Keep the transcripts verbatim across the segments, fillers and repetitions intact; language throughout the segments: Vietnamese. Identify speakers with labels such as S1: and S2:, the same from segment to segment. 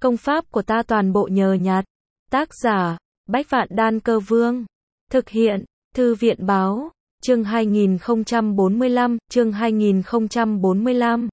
S1: Công pháp của ta toàn bộ nhờ nhặt. Tác giả, Bách Vạn Đan Cơ Vương. Thực hiện, Thư viện Báo. Chương hai nghìn không trăm bốn mươi lăm, chương hai nghìn không trăm bốn mươi lăm.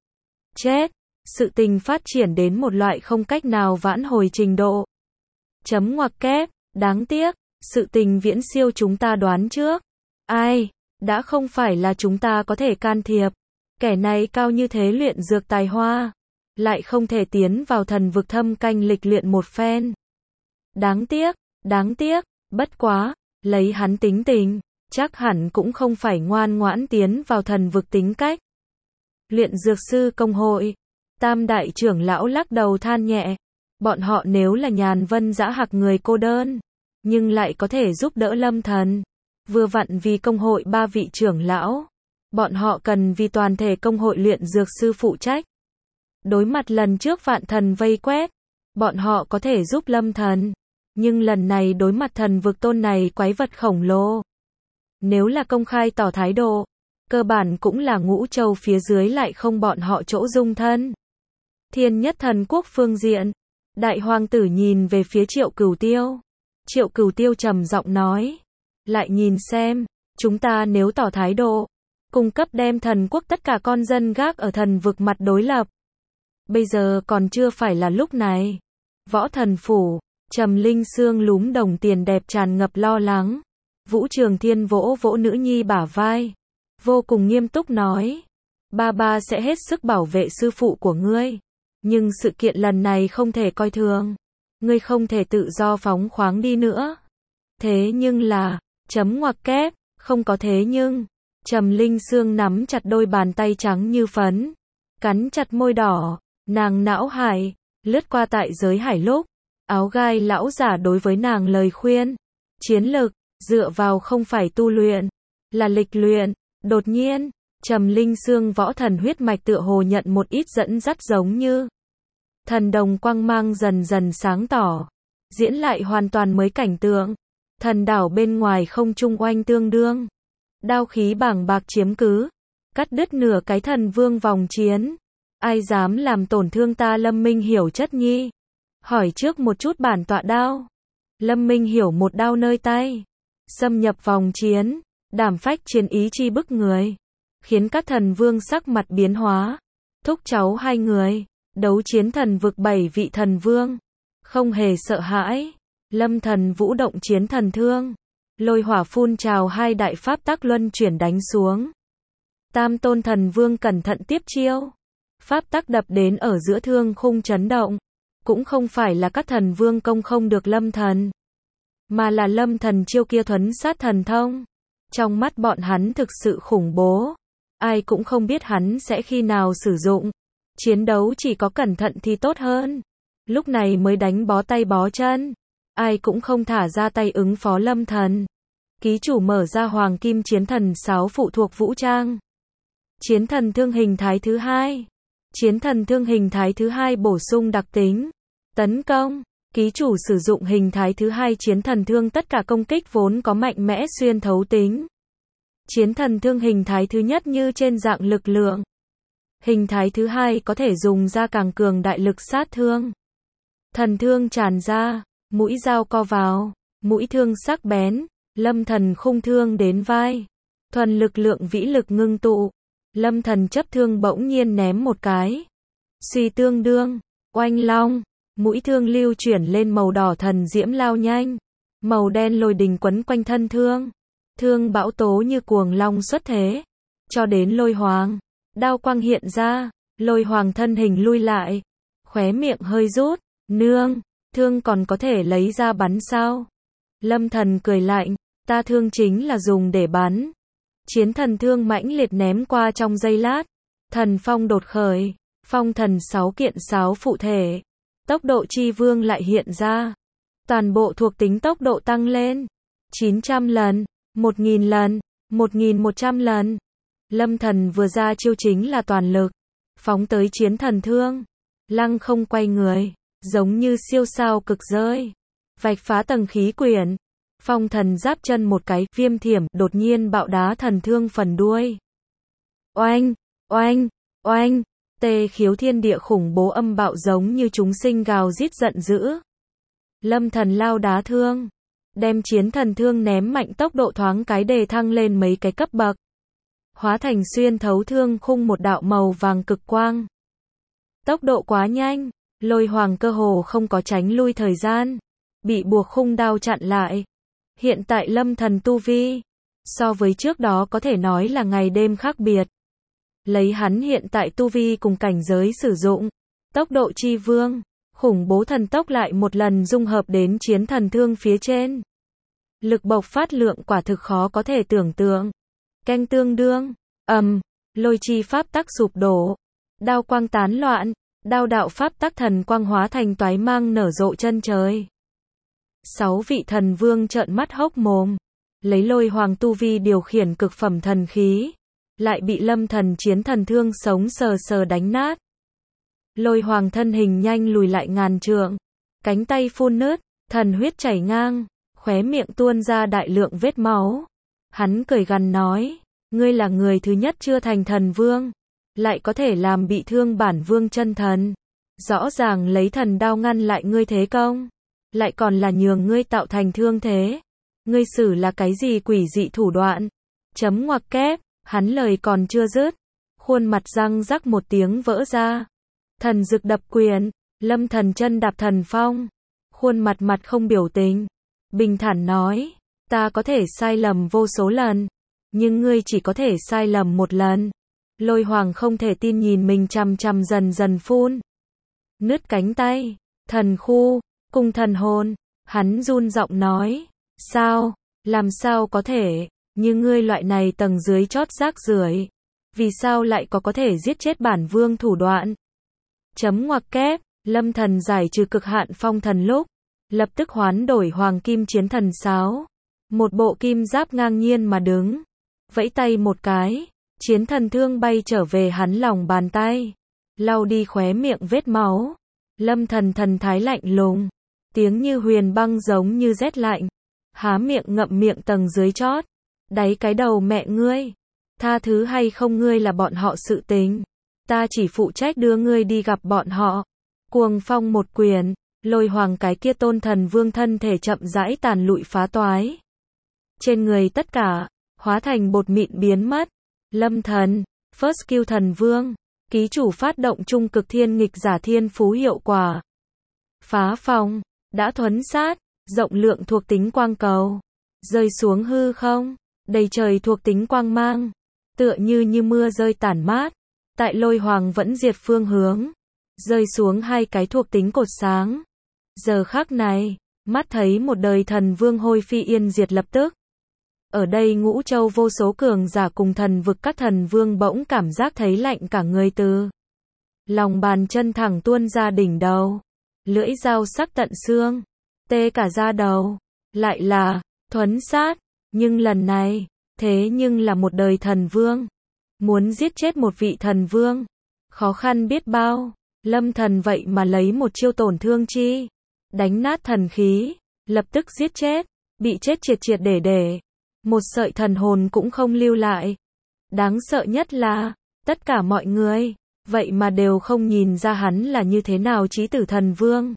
S1: Chết, sự tình phát triển đến một loại không cách nào vãn hồi trình độ. Chấm ngoặc kép, đáng tiếc, sự tình viễn siêu chúng ta đoán trước. Ai, đã không phải là chúng ta có thể can thiệp. Kẻ này cao như thế luyện dược tài hoa, lại không thể tiến vào thần vực thâm canh lịch luyện một phen. Đáng tiếc, đáng tiếc, bất quá, lấy hắn tính tình, chắc hẳn cũng không phải ngoan ngoãn tiến vào thần vực tính cách. Luyện dược sư công hội, Tam đại trưởng lão lắc đầu than nhẹ, bọn họ nếu là nhàn vân dã hạc người cô đơn, nhưng lại có thể giúp đỡ Lâm Thần, vừa vặn vì công hội ba vị trưởng lão, bọn họ cần vì toàn thể công hội luyện dược sư phụ trách. Đối mặt lần trước vạn thần vây quét, bọn họ có thể giúp Lâm Thần, nhưng lần này đối mặt thần vực tôn này quái vật khổng lồ, nếu là công khai tỏ thái độ, cơ bản cũng là ngũ châu phía dưới lại không bọn họ chỗ dung thân. Thiên nhất thần quốc phương diện, đại hoàng tử nhìn về phía Triệu Cửu Tiêu. Triệu Cửu Tiêu trầm giọng nói, lại nhìn xem, chúng ta nếu tỏ thái độ, cung cấp đem thần quốc tất cả con dân gác ở thần vực mặt đối lập. Bây giờ còn chưa phải là lúc này. Võ thần phủ, Trầm Linh Sương lúm đồng tiền đẹp tràn ngập lo lắng. Vũ Trường Thiên vỗ vỗ nữ nhi bả vai, vô cùng nghiêm túc nói, ba ba sẽ hết sức bảo vệ sư phụ của ngươi, nhưng sự kiện lần này không thể coi thường, ngươi không thể tự do phóng khoáng đi nữa. Thế nhưng là, chấm ngoặc kép, không có thế nhưng. Trầm Linh Sương nắm chặt đôi bàn tay trắng như phấn, cắn chặt môi đỏ, nàng não hải, lướt qua tại giới hải lúc, áo gai lão giả đối với nàng lời khuyên, chiến lực, dựa vào không phải tu luyện, là lịch luyện. Đột nhiên, Trầm Linh Sương võ thần huyết mạch tựa hồ nhận một ít dẫn dắt giống như thần đồng quang mang dần dần sáng tỏ, diễn lại hoàn toàn mới cảnh tượng. Thần đảo bên ngoài không trung oanh tương đương, đao khí bảng bạc chiếm cứ, cắt đứt nửa cái thần vương vòng chiến. Ai dám làm tổn thương ta Lâm Minh Hiểu chất nhi? Hỏi trước một chút bản tọa đao. Lâm Minh Hiểu một đao nơi tay, xâm nhập vòng chiến, đảm phách chiến ý chi bức người, khiến các thần vương sắc mặt biến hóa. Thúc cháu hai người, đấu chiến thần vực bảy vị thần vương, không hề sợ hãi. Lâm Thần vũ động chiến thần thương, lôi hỏa phun trào hai đại pháp tắc luân chuyển đánh xuống. Tam tôn thần vương cẩn thận tiếp chiêu, pháp tắc đập đến ở giữa thương khung chấn động. Cũng không phải là các thần vương công không được Lâm Thần, mà là Lâm Thần chiêu kia thuấn sát thần thông, trong mắt bọn hắn thực sự khủng bố, ai cũng không biết hắn sẽ khi nào sử dụng. Chiến đấu chỉ có cẩn thận thì tốt hơn, lúc này mới đánh bó tay bó chân, ai cũng không thả ra tay ứng phó Lâm Thần. Ký chủ mở ra hoàng kim chiến thần sáu phụ thuộc vũ trang. Chiến thần thương hình thái thứ hai. Chiến thần thương hình thái thứ hai bổ sung đặc tính tấn công. Ký chủ sử dụng hình thái thứ hai chiến thần thương, tất cả công kích vốn có mạnh mẽ xuyên thấu tính. Chiến thần thương hình thái thứ nhất như trên dạng lực lượng. Hình thái thứ hai có thể dùng ra càng cường đại lực sát thương. Thần thương tràn ra, mũi dao co vào, mũi thương sắc bén, Lâm Thần khung thương đến vai. Thuần lực lượng vĩ lực ngưng tụ, Lâm Thần chấp thương bỗng nhiên ném một cái. Suy tương đương, oanh long, mũi thương lưu chuyển lên màu đỏ thần diễm lao nhanh. Màu đen lôi đình quấn quanh thân thương. Thương bão tố như cuồng long xuất thế. Cho đến lôi hoàng, đao quang hiện ra, lôi hoàng thân hình lui lại. Khóe miệng hơi rút, nương, thương còn có thể lấy ra bắn sao? Lâm Thần cười lạnh, ta thương chính là dùng để bắn. Chiến thần thương mãnh liệt ném qua trong giây lát, thần phong đột khởi, phong thần sáu kiện sáu phụ thể, tốc độ chi vương lại hiện ra, toàn bộ thuộc tính tốc độ tăng lên, chín trăm lần, một nghìn lần, một nghìn một trăm lần. Lâm Thần vừa ra chiêu chính là toàn lực, phóng tới chiến thần thương, lăng không quay người, giống như siêu sao cực rơi, vạch phá tầng khí quyển. Phong thần giáp chân một cái, viêm thiểm đột nhiên bạo đá thần thương phần đuôi. Oanh, oanh, oanh, Tê khiếu thiên địa khủng bố âm bạo giống như chúng sinh gào rít giận dữ. Lâm Thần lao đá thương, đem chiến thần thương ném mạnh, tốc độ thoáng cái đề thăng lên mấy cái cấp bậc. Hóa thành xuyên thấu thương khung một đạo màu vàng cực quang. Tốc độ quá nhanh, Lôi Hoàng cơ hồ không có tránh lui thời gian, bị buộc khung đao chặn lại. Hiện tại Lâm Thần tu vi, so với trước đó có thể nói là ngày đêm khác biệt. Lấy hắn hiện tại tu vi cùng cảnh giới sử dụng, tốc độ chi vương, khủng bố thần tốc lại một lần dung hợp đến chiến thần thương phía trên. Lực bộc phát lượng quả thực khó có thể tưởng tượng. Canh tương đương, ầm, lôi chi pháp tắc sụp đổ, đao quang tán loạn, đao đạo pháp tắc thần quang hóa thành toái mang nở rộ chân trời. Sáu vị thần vương trợn mắt hốc mồm, lấy Lôi Hoàng tu vi điều khiển cực phẩm thần khí, lại bị Lâm Thần chiến thần thương sống sờ sờ đánh nát. Lôi Hoàng thân hình nhanh lùi lại ngàn trượng, cánh tay phun nứt, thần huyết chảy ngang, khóe miệng tuôn ra đại lượng vết máu. Hắn cười gằn nói, ngươi là người thứ nhất chưa thành thần vương, lại có thể làm bị thương bản vương chân thần. Rõ ràng lấy thần đao ngăn lại ngươi thế công, lại còn là nhường ngươi tạo thành thương thế. Ngươi sử là cái gì quỷ dị thủ đoạn? Chấm ngoặc kép, hắn lời còn chưa dứt, khuôn mặt răng rắc một tiếng vỡ ra. Thần dực đập quyền, Lâm Thần chân đạp thần phong, khuôn mặt mặt không biểu tình, bình thản nói, ta có thể sai lầm vô số lần, nhưng ngươi chỉ có thể sai lầm một lần. Lôi Hoàng không thể tin nhìn mình chằm chằm dần dần phun nứt cánh tay, thần khu, cùng thần hồn, hắn run giọng nói, sao, làm sao có thể, như ngươi loại này tầng dưới chót rác rưởi, vì sao lại có có thể giết chết bản vương thủ đoạn? Chấm ngoặc kép, Lâm Thần giải trừ cực hạn phong thần lúc, lập tức hoán đổi hoàng kim chiến thần sáo, một bộ kim giáp ngang nhiên mà đứng, vẫy tay một cái, chiến thần thương bay trở về hắn lòng bàn tay, lau đi khóe miệng vết máu. Lâm Thần thần thái lạnh lùng, tiếng như huyền băng giống như rét lạnh, há miệng ngậm miệng tầng dưới chót, đáy cái đầu mẹ ngươi, tha thứ hay không ngươi là bọn họ sự tình, ta chỉ phụ trách đưa ngươi đi gặp bọn họ. Cuồng phong một quyền, Lôi Hoàng cái kia tôn thần vương thân thể chậm rãi tàn lụi phá toái. Trên người tất cả, hóa thành bột mịn biến mất. Lâm Thần, First Kill thần vương, ký chủ phát động trung cực thiên nghịch giả thiên phú hiệu quả. Phá phong, đã thuấn sát, rộng lượng thuộc tính quang cầu, rơi xuống hư không, đầy trời thuộc tính quang mang, tựa như như mưa rơi tản mát, tại Lôi Hoàng vẫn diệt phương hướng, rơi xuống hai cái thuộc tính cột sáng. Giờ khắc này, mắt thấy một đời thần vương hôi phi yên diệt lập tức. Ở đây ngũ châu vô số cường giả cùng thần vực các thần vương bỗng cảm giác thấy lạnh cả người từ lòng bàn chân thẳng tuôn ra đỉnh đầu, lưỡi dao sắc tận xương, tê cả da đầu, lại là thuấn sát, nhưng lần này, thế nhưng là một đời thần vương, muốn giết chết một vị thần vương, khó khăn biết bao. Lâm Thần vậy mà lấy một chiêu tổn thương chi, đánh nát thần khí, lập tức giết chết, bị chết triệt triệt để để, một sợi thần hồn cũng không lưu lại. Đáng sợ nhất là, tất cả mọi người, vậy mà đều không nhìn ra hắn là như thế nào chí tử thần vương.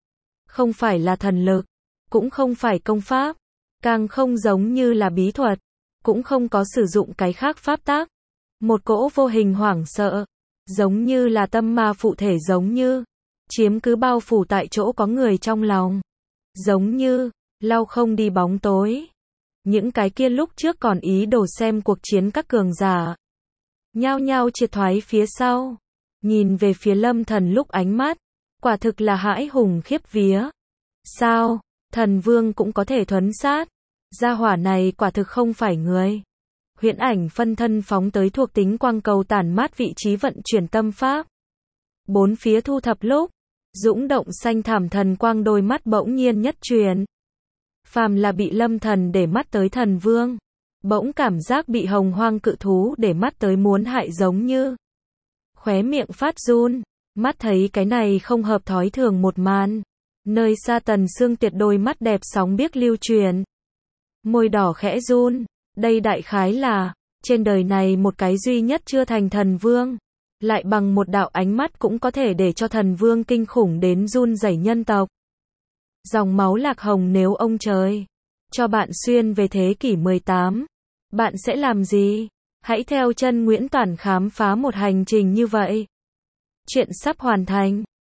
S1: Không phải là thần lực, cũng không phải công pháp, càng không giống như là bí thuật, cũng không có sử dụng cái khác pháp tác. Một cỗ vô hình hoảng sợ, giống như là tâm ma phụ thể giống như, chiếm cứ bao phủ tại chỗ có người trong lòng. Giống như, lau không đi bóng tối. Những cái kia lúc trước còn ý đồ xem cuộc chiến các cường giả, nhao nhao triệt thoái phía sau, nhìn về phía Lâm Thần lúc ánh mắt, quả thực là hãi hùng khiếp vía. Sao, thần vương cũng có thể thuấn sát? Gia hỏa này quả thực không phải người. Huyễn ảnh phân thân phóng tới thuộc tính quang cầu tản mát vị trí vận chuyển tâm pháp. Bốn phía thu thập lúc, dũng động xanh thảm thần quang đôi mắt bỗng nhiên nhất truyền. Phàm là bị Lâm Thần để mắt tới thần vương, bỗng cảm giác bị hồng hoang cự thú để mắt tới muốn hại giống như. Khóe miệng phát run, mắt thấy cái này không hợp thói thường một màn. Nơi xa Tần Sương Tuyệt đôi mắt đẹp sóng biếc lưu truyền. Môi đỏ khẽ run, đây đại khái là, trên đời này một cái duy nhất chưa thành thần vương. lại bằng một đạo ánh mắt cũng có thể để cho thần vương kinh khủng đến run rẩy nhân tộc. Dòng máu Lạc Hồng, nếu ông trời cho bạn xuyên về thế kỷ mười tám, bạn sẽ làm gì? Hãy theo chân Nguyễn Toản khám phá một hành trình như vậy. Chuyện sắp hoàn thành.